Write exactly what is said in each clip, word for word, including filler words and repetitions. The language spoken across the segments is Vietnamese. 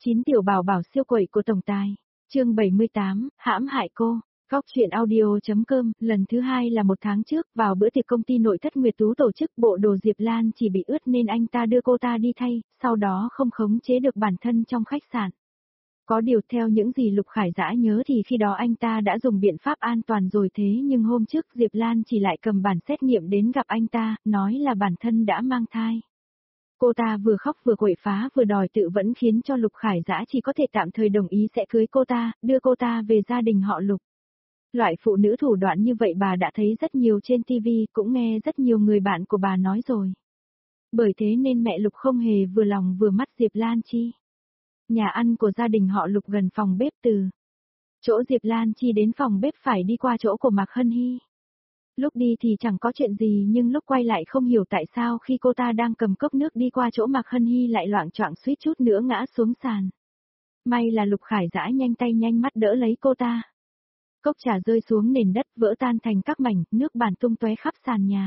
chín tiểu bảo bảo siêu quậy của tổng tài. Chương bảy mươi tám, hãm hại cô. Góc truyện audio.com, lần thứ hai là một tháng trước, vào bữa tiệc công ty nội thất Nguyệt Tú tổ chức, bộ đồ Diệp Lan chỉ bị ướt nên anh ta đưa cô ta đi thay, sau đó không khống chế được bản thân trong khách sạn. Có điều theo những gì Lục Khải Dã nhớ thì khi đó anh ta đã dùng biện pháp an toàn rồi, thế nhưng hôm trước Diệp Lan chỉ lại cầm bản xét nghiệm đến gặp anh ta, nói là bản thân đã mang thai. Cô ta vừa khóc vừa quậy phá vừa đòi tự vẫn khiến cho Lục Khải Dã chỉ có thể tạm thời đồng ý sẽ cưới cô ta, đưa cô ta về gia đình họ Lục. Loại phụ nữ thủ đoạn như vậy bà đã thấy rất nhiều trên ti vi, cũng nghe rất nhiều người bạn của bà nói rồi. Bởi thế nên mẹ Lục không hề vừa lòng vừa mắt Diệp Lan Chi. Nhà ăn của gia đình họ Lục gần phòng bếp, từ chỗ Diệp Lan Chi đến phòng bếp phải đi qua chỗ của Mạc Hân Hy. Lúc đi thì chẳng có chuyện gì, nhưng lúc quay lại không hiểu tại sao khi cô ta đang cầm cốc nước đi qua chỗ Mạc Hân Hy lại loạng choạng suýt chút nữa ngã xuống sàn. May là Lục Khải Dã nhanh tay nhanh mắt đỡ lấy cô ta. Cốc trà rơi xuống nền đất vỡ tan thành các mảnh, nước bàn tung tóe khắp sàn nhà.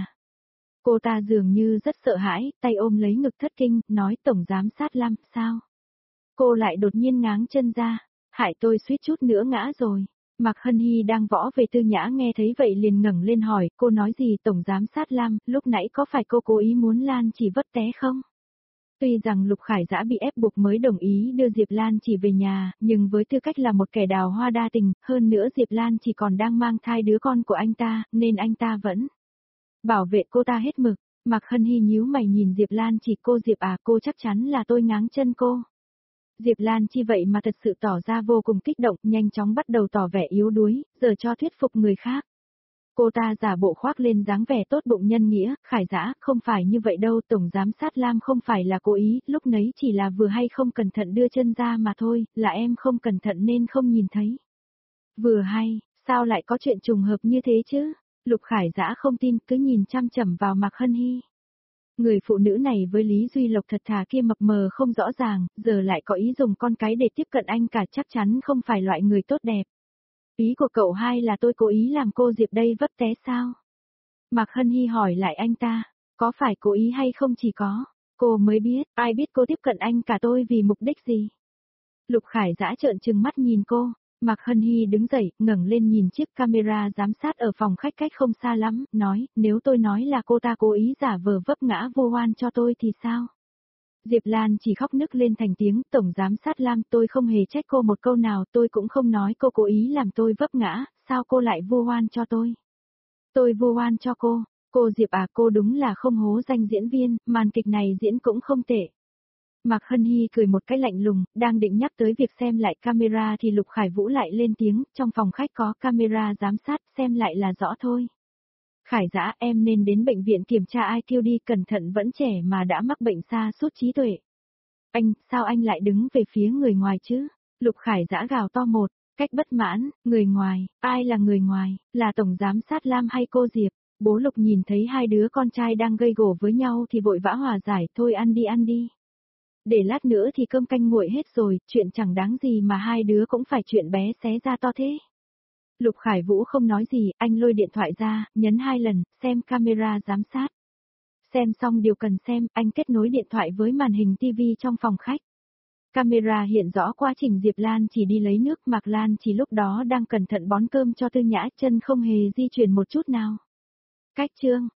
Cô ta dường như rất sợ hãi, tay ôm lấy ngực thất kinh, nói tổng giám sát Lâm, sao? Cô lại đột nhiên ngáng chân ra, hại tôi suýt chút nữa ngã rồi. Mạc Hân Hy đang võ về Tư Nhã nghe thấy vậy liền ngẩng lên hỏi, cô nói gì tổng giám sát Lam, lúc nãy có phải cô cố ý muốn Lan Chỉ vấp té không? Tuy rằng Lục Khải Dã bị ép buộc mới đồng ý đưa Diệp Lan Chỉ về nhà, nhưng với tư cách là một kẻ đào hoa đa tình, hơn nữa Diệp Lan Chỉ còn đang mang thai đứa con của anh ta, nên anh ta vẫn bảo vệ cô ta hết mực. Mạc Hân Hy nhíu mày nhìn Diệp Lan Chỉ, cô Diệp à, cô chắc chắn là tôi ngáng chân cô. Diệp Lan Chi vậy mà thật sự tỏ ra vô cùng kích động, nhanh chóng bắt đầu tỏ vẻ yếu đuối, giờ cho thuyết phục người khác. Cô ta giả bộ khoác lên dáng vẻ tốt bụng nhân nghĩa, Khải Dã, không phải như vậy đâu, tổng giám sát Lam không phải là cố ý, lúc nấy chỉ là vừa hay không cẩn thận đưa chân ra mà thôi, là em không cẩn thận nên không nhìn thấy. Vừa hay, sao lại có chuyện trùng hợp như thế chứ? Lục Khải Dã không tin, cứ nhìn chăm chằm vào Mạc Hân Hy. Người phụ nữ này với Lý Duy Lộc thật thà kia mập mờ không rõ ràng, giờ lại có ý dùng con cái để tiếp cận anh cả, chắc chắn không phải loại người tốt đẹp. Ý của cậu hai là tôi cố ý làm cô Diệp đây vấp té sao? Mạc Hân Hy hỏi lại anh ta, có phải cố ý hay không chỉ có, cô mới biết, ai biết cô tiếp cận anh cả tôi vì mục đích gì? Lục Khải Dã trợn trừng mắt nhìn cô. Mạc Hân Hy đứng dậy, ngẩng lên nhìn chiếc camera giám sát ở phòng khách cách không xa lắm, nói, nếu tôi nói là cô ta cố ý giả vờ vấp ngã vu oan cho tôi thì sao? Diệp Lan chỉ khóc nức lên thành tiếng, tổng giám sát Lam, tôi không hề trách cô một câu nào, tôi cũng không nói cô cố ý làm tôi vấp ngã, sao cô lại vu oan cho tôi? Tôi vu oan cho cô, cô Diệp à, cô đúng là không hố danh diễn viên, màn kịch này diễn cũng không tệ. Mạc Hân Hy cười một cái lạnh lùng, đang định nhắc tới việc xem lại camera thì Lục Khải Vũ lại lên tiếng, trong phòng khách có camera giám sát, xem lại là rõ thôi. Khải Dã, em nên đến bệnh viện kiểm tra i kiu đi, cẩn thận vẫn trẻ mà đã mắc bệnh sa sút trí tuệ. Anh, sao anh lại đứng về phía người ngoài chứ? Lục Khải Dã gào to một cách bất mãn, người ngoài, ai là người ngoài, là tổng giám sát Lam hay cô Diệp? Bố Lục nhìn thấy hai đứa con trai đang gây gổ với nhau thì vội vã hòa giải, thôi ăn đi ăn đi. Để lát nữa thì cơm canh nguội hết rồi, chuyện chẳng đáng gì mà hai đứa cũng phải chuyện bé xé ra to thế. Lục Khải Vũ không nói gì, anh lôi điện thoại ra, nhấn hai lần, xem camera giám sát. Xem xong điều cần xem, anh kết nối điện thoại với màn hình ti vi trong phòng khách. Camera hiện rõ quá trình Diệp Lan chỉ đi lấy nước, Mạc Lan chỉ lúc đó đang cẩn thận bón cơm cho Tư Nhã, chân không hề di chuyển một chút nào. Cách chương